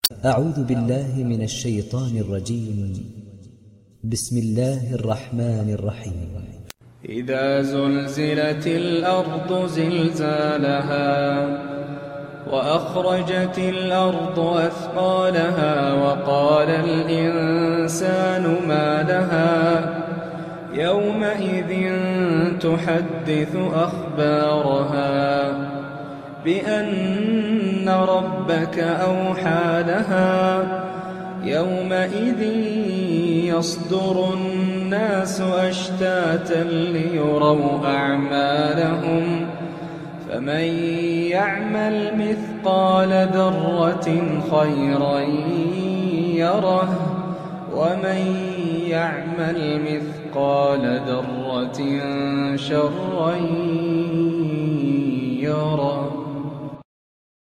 أعوذ بالله من الشيطان الرجيم. بسم الله الرحمن الرحيم. إذا زلزلت الأرض زلزالها وأخرجت الأرض أثقالها وقال الإنسان ما لها يومئذ تحدث أخبارها بأن ربك أوحى لها يومئذ يصدر الناس أشتاتا ليروا أعمالهم فمن يعمل مثقال ذرة خيرا يره ومن يعمل مثقال ذرة شرا